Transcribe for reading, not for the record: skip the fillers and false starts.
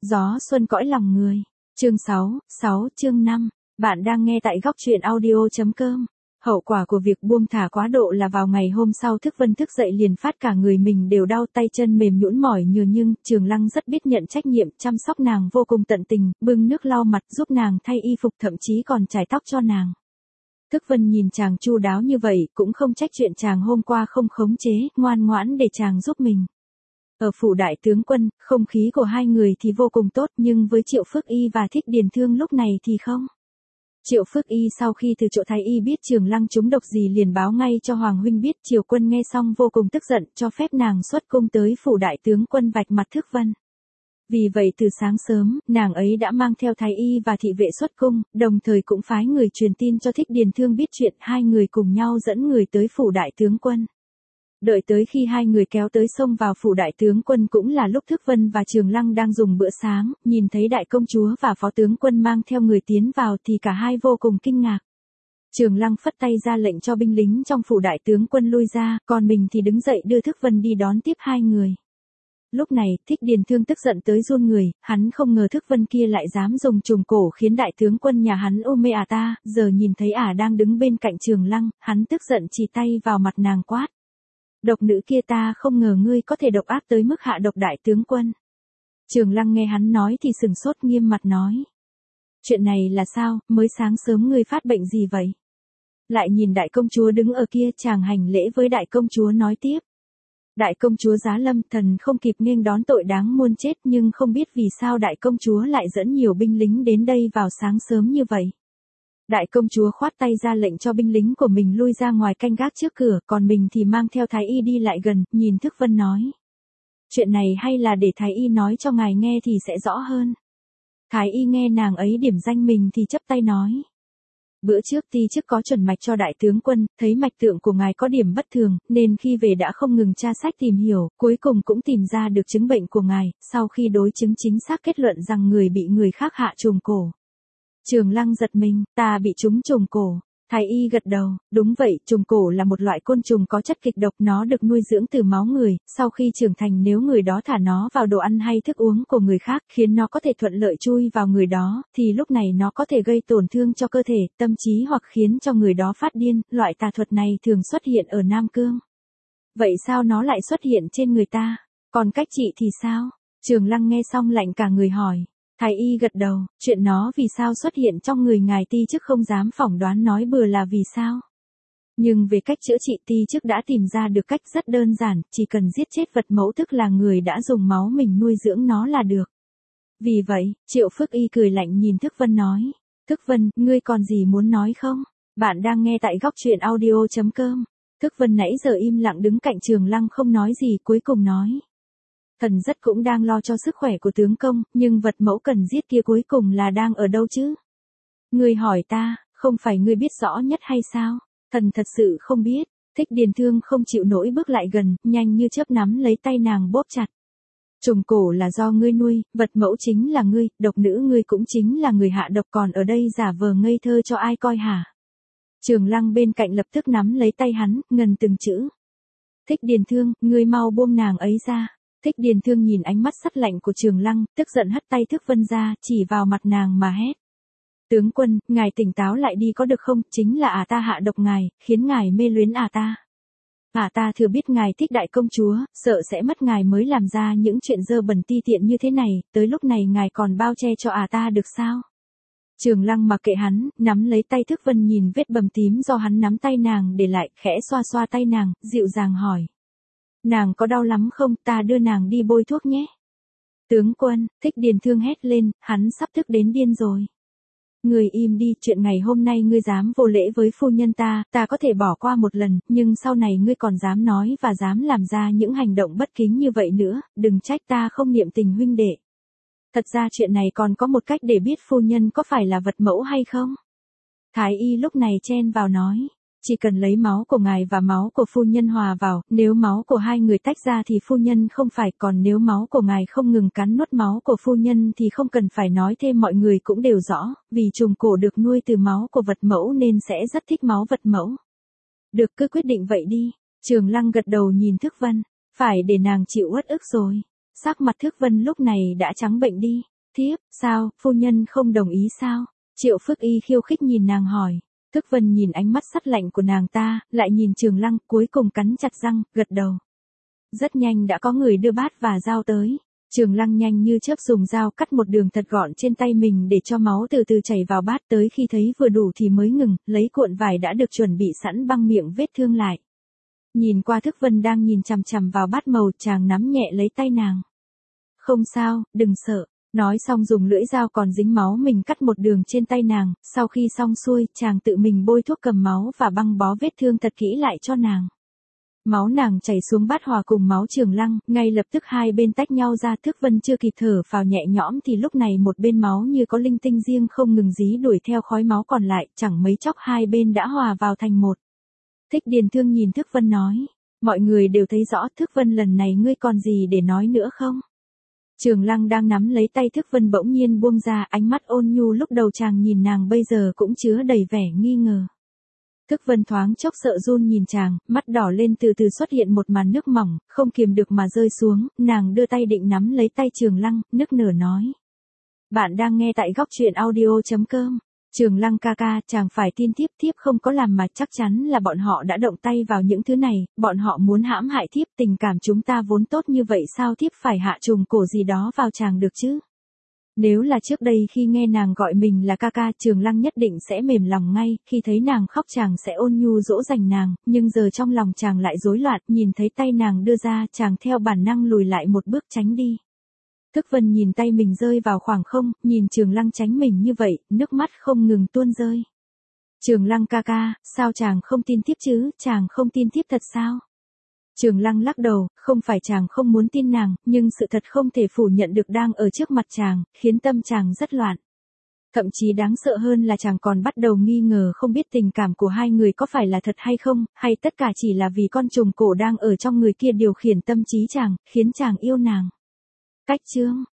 Gió xuân cõi lòng người. Chương 6, chương 5. Bạn đang nghe tại góc truyện audio.com. Hậu quả của việc buông thả quá độ là vào ngày hôm sau Thức Vân thức dậy liền phát cả người mình đều đau, tay chân mềm nhũn mỏi nhừ, nhưng Trường Lăng rất biết nhận trách nhiệm, chăm sóc nàng vô cùng tận tình, bưng nước lau mặt, giúp nàng thay y phục, thậm chí còn chải tóc cho nàng. Thức Vân nhìn chàng chu đáo như vậy, cũng không trách chuyện chàng hôm qua không khống chế, ngoan ngoãn để chàng giúp mình. Ở phủ đại tướng quân, không khí của hai người thì vô cùng tốt, nhưng với Triệu Phước Y và Thích Điền Thương lúc này thì không. Triệu Phước Y sau khi từ chỗ thái y biết Trường Lăng trúng độc gì liền báo ngay cho Hoàng huynh biết. Triều Quân nghe xong vô cùng tức giận, cho phép nàng xuất cung tới phủ đại tướng quân vạch mặt Thức Vân. Vì vậy từ sáng sớm, nàng ấy đã mang theo thái y và thị vệ xuất cung, đồng thời cũng phái người truyền tin cho Thích Điền Thương biết chuyện, hai người cùng nhau dẫn người tới phủ đại tướng quân. Đợi tới khi hai người kéo tới xông vào phủ đại tướng quân cũng là lúc Thức Vân và Trường Lăng đang dùng bữa sáng, nhìn thấy đại công chúa và phó tướng quân mang theo người tiến vào thì cả hai vô cùng kinh ngạc. Trường Lăng phất tay ra lệnh cho binh lính trong phủ đại tướng quân lui ra, còn mình thì đứng dậy đưa Thức Vân đi đón tiếp hai người. Lúc này, Thích Điền Thương tức giận tới run người, hắn không ngờ Thức Vân kia lại dám dùng trùm cổ khiến đại tướng quân nhà hắn ôm mê ta, giờ nhìn thấy đang đứng bên cạnh Trường Lăng, hắn tức giận chỉ tay vào mặt nàng quát. Độc nữ kia, ta không ngờ ngươi có thể độc ác tới mức hạ độc đại tướng quân. Trường Lăng nghe hắn nói thì sừng sốt, nghiêm mặt nói. Chuyện này là sao, mới sáng sớm ngươi phát bệnh gì vậy? Lại nhìn đại công chúa đứng ở kia, chàng hành lễ với đại công chúa nói tiếp. Đại công chúa Giá Lâm, thần không kịp nghênh đón tội đáng muôn chết, nhưng không biết vì sao đại công chúa lại dẫn nhiều binh lính đến đây vào sáng sớm như vậy. Đại công chúa khoát tay ra lệnh cho binh lính của mình lui ra ngoài canh gác trước cửa, còn mình thì mang theo thái y đi lại gần, nhìn Thức Vân nói. Chuyện này hay là để thái y nói cho ngài nghe thì sẽ rõ hơn. Thái y nghe nàng ấy điểm danh mình thì chắp tay nói. Bữa trước ti chức có chuẩn mạch cho đại tướng quân, thấy mạch tượng của ngài có điểm bất thường, nên khi về đã không ngừng tra sách tìm hiểu, cuối cùng cũng tìm ra được chứng bệnh của ngài, sau khi đối chứng chính xác kết luận rằng người bị người khác hạ trùm cổ. Trường Lăng giật mình, ta bị trúng trùm cổ. Thái y gật đầu, đúng vậy, trùm cổ là một loại côn trùng có chất kịch độc, nó được nuôi dưỡng từ máu người, sau khi trưởng thành nếu người đó thả nó vào đồ ăn hay thức uống của người khác, khiến nó có thể thuận lợi chui vào người đó, thì lúc này nó có thể gây tổn thương cho cơ thể, tâm trí hoặc khiến cho người đó phát điên. Loại tà thuật này thường xuất hiện ở Nam Cương. Vậy sao nó lại xuất hiện trên người ta? Còn cách trị thì sao? Trường Lăng nghe xong lạnh cả người hỏi. Thái y gật đầu, chuyện nó vì sao xuất hiện trong người ngài ti chức không dám phỏng đoán nói bừa là vì sao. Nhưng về cách chữa trị ti chức đã tìm ra được cách rất đơn giản, chỉ cần giết chết vật mẫu, tức là người đã dùng máu mình nuôi dưỡng nó là được. Vì vậy, Triệu Phước Y cười lạnh nhìn Thức Vân nói. Thức Vân, ngươi còn gì muốn nói không? Bạn đang nghe tại góc truyện audio.com. Thức Vân nãy giờ im lặng đứng cạnh Trường Lăng không nói gì, cuối cùng nói. Thần rất cũng đang lo cho sức khỏe của tướng công, nhưng vật mẫu cần giết kia cuối cùng là đang ở đâu chứ? Ngươi hỏi ta, không phải ngươi biết rõ nhất hay sao? Thần thật sự không biết. Thích Điền Thương không chịu nổi bước lại gần, nhanh như chớp nắm lấy tay nàng bóp chặt. Trùm cổ là do ngươi nuôi, vật mẫu chính là ngươi, độc nữ ngươi cũng chính là người hạ độc, còn ở đây giả vờ ngây thơ cho ai coi hả? Trường Lăng bên cạnh lập tức nắm lấy tay hắn, ngần từng chữ. Thích Điền Thương, ngươi mau buông nàng ấy ra. Thích Điền Thương nhìn ánh mắt sắt lạnh của Trường Lăng, tức giận hất tay Thức Vân ra, chỉ vào mặt nàng mà hét. Tướng quân, ngài tỉnh táo lại đi có được không, chính là ta hạ độc ngài, khiến ngài mê luyến ta. Ta thừa biết ngài thích đại công chúa, sợ sẽ mất ngài mới làm ra những chuyện dơ bẩn ti tiện như thế này, tới lúc này ngài còn bao che cho ta được sao? Trường Lăng mặc kệ hắn, nắm lấy tay Thức Vân nhìn vết bầm tím do hắn nắm tay nàng để lại, khẽ xoa xoa tay nàng, dịu dàng hỏi. Nàng có đau lắm không, ta đưa nàng đi bôi thuốc nhé. Tướng quân, Thích Điền Thương hét lên, hắn sắp tức đến điên rồi. Ngươi im đi, chuyện ngày hôm nay ngươi dám vô lễ với phu nhân ta có thể bỏ qua một lần, nhưng sau này ngươi còn dám nói và dám làm ra những hành động bất kính như vậy nữa, đừng trách ta không niệm tình huynh đệ. Thật ra chuyện này còn có một cách để biết phu nhân có phải là vật mẫu hay không. Thái y lúc này chen vào nói. Chỉ cần lấy máu của ngài và máu của phu nhân hòa vào, nếu máu của hai người tách ra thì phu nhân không phải, còn nếu máu của ngài không ngừng cắn nuốt máu của phu nhân thì không cần phải nói thêm, mọi người cũng đều rõ, vì trùm cổ được nuôi từ máu của vật mẫu nên sẽ rất thích máu vật mẫu. Được, cứ quyết định vậy đi. Trường Lăng gật đầu nhìn Thức Vân, phải để nàng chịu uất ức rồi. Sắc mặt Thức Vân lúc này đã trắng bệnh đi. Thiếp, sao, phu nhân không đồng ý sao? Triệu Phước Y khiêu khích nhìn nàng hỏi. Thức Vân nhìn ánh mắt sắt lạnh của nàng ta, lại nhìn Trường Lăng, cuối cùng cắn chặt răng, gật đầu. Rất nhanh đã có người đưa bát và dao tới. Trường Lăng nhanh như chớp dùng dao cắt một đường thật gọn trên tay mình để cho máu từ từ chảy vào bát, tới khi thấy vừa đủ thì mới ngừng, lấy cuộn vải đã được chuẩn bị sẵn băng miệng vết thương lại. Nhìn qua Thức Vân đang nhìn chằm chằm vào bát màu, chàng nắm nhẹ lấy tay nàng. Không sao, đừng sợ. Nói xong dùng lưỡi dao còn dính máu mình cắt một đường trên tay nàng, sau khi xong xuôi, chàng tự mình bôi thuốc cầm máu và băng bó vết thương thật kỹ lại cho nàng. Máu nàng chảy xuống bát hòa cùng máu Trường Lăng, ngay lập tức hai bên tách nhau ra. Thức Vân chưa kịp thở phào nhẹ nhõm thì lúc này một bên máu như có linh tinh riêng không ngừng dí đuổi theo khói máu còn lại, chẳng mấy chốc hai bên đã hòa vào thành một. Thích Điền Thương nhìn Thức Vân nói, mọi người đều thấy rõ, Thức Vân lần này ngươi còn gì để nói nữa không? Trường Lăng đang nắm lấy tay Thức Vân bỗng nhiên buông ra, ánh mắt ôn nhu lúc đầu chàng nhìn nàng bây giờ cũng chứa đầy vẻ nghi ngờ. Thức Vân thoáng chốc sợ run nhìn chàng, mắt đỏ lên từ từ xuất hiện một màn nước mỏng, không kiềm được mà rơi xuống, nàng đưa tay định nắm lấy tay Trường Lăng, nức nở nói. Bạn đang nghe tại góc truyện audio.com. Trường Lăng ca ca, chàng phải tin thiếp, thiếp không có làm mà chắc chắn là bọn họ đã động tay vào những thứ này, bọn họ muốn hãm hại thiếp, tình cảm chúng ta vốn tốt như vậy sao thiếp phải hạ trùng cổ gì đó vào chàng được chứ? Nếu là trước đây khi nghe nàng gọi mình là ca ca, Trường Lăng nhất định sẽ mềm lòng ngay, khi thấy nàng khóc chàng sẽ ôn nhu dỗ dành nàng, nhưng giờ trong lòng chàng lại rối loạn, nhìn thấy tay nàng đưa ra, chàng theo bản năng lùi lại một bước tránh đi. Thức Vân nhìn tay mình rơi vào khoảng không, nhìn Trường Lăng tránh mình như vậy, nước mắt không ngừng tuôn rơi. Trường Lăng ca ca, sao chàng không tin tiếp chứ, chàng không tin tiếp thật sao? Trường Lăng lắc đầu, không phải chàng không muốn tin nàng, nhưng sự thật không thể phủ nhận được đang ở trước mặt chàng, khiến tâm chàng rất loạn. Thậm chí đáng sợ hơn là chàng còn bắt đầu nghi ngờ không biết tình cảm của hai người có phải là thật hay không, hay tất cả chỉ là vì con trùng cổ đang ở trong người kia điều khiển tâm trí chàng, khiến chàng yêu nàng. Cách chương